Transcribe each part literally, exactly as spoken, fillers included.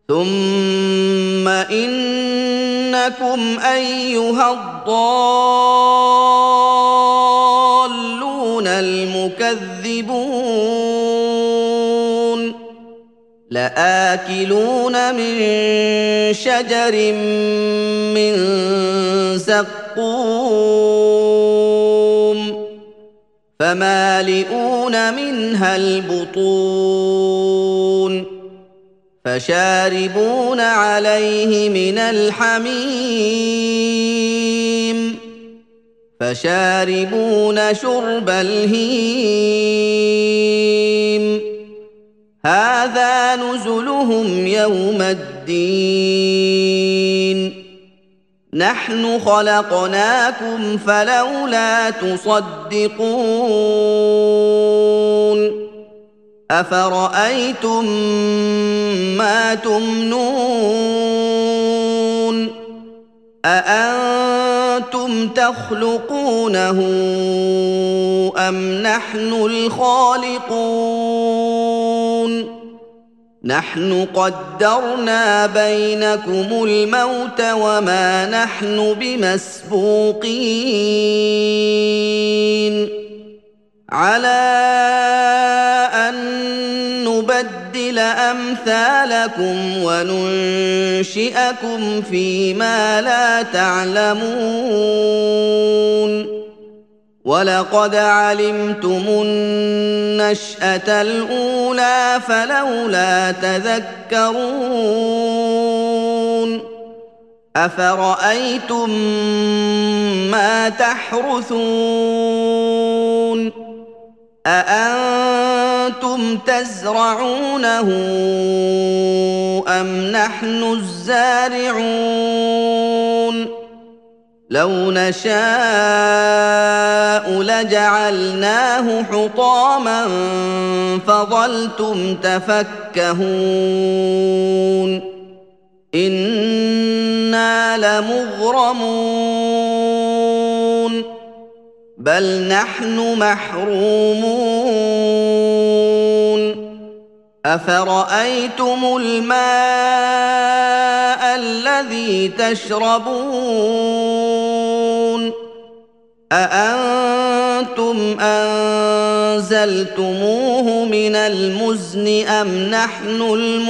ثم إنكم أيها الضالون المكذبون لآكلون من شجر من زقوم فمالئون منها البطون فشاربون عليه من الحميم فشاربون شرب الهيم هذا نزلهم يوم الدين نحن خلقناكم فلولا تصدقون أفرأيتم ما تمنون أأنتم تخلقونه أم نحن الخالقون نحن قدرنا بينكم الموت وما نحن بمسبوقين على أن نبدل أمثالكم وننشئكم فيما لا تعلمون ولقد علمتم النشأة الأولى فلولا تذكرون أفرأيتم ما تحرثون أأنتم تزرعونه أم نحن الزارعون لو نشاء لجعلناه حطاما فظلتم تفكهون إنا لمغرمون بل نحن محرومون أفرأيتم الماء الذي تشربون أأنتم أنزلتموه من المزن أم نحن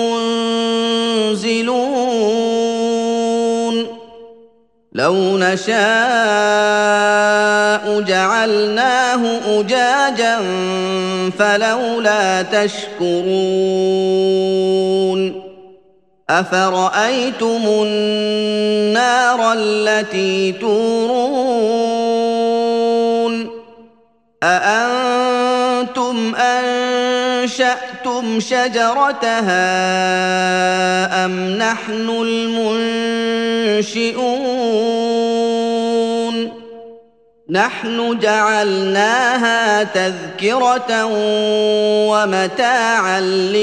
المنزلون لو نشاء جعلناه أجاجا فلولا تشكرون أفرأيتم النار التي تورون أأنتم أنشأتم شجرتها أم نحن المنشئون نحن جعلناها تذكرة ومتاعا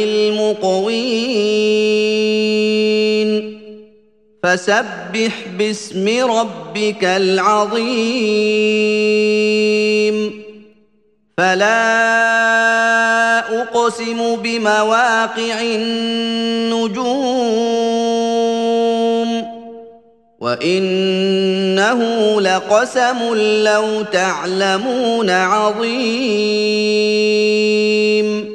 للمقوين فسبح باسم ربك العظيم فلا أقسم بمواقع النجوم وإنه لقسم لو تعلمون عظيم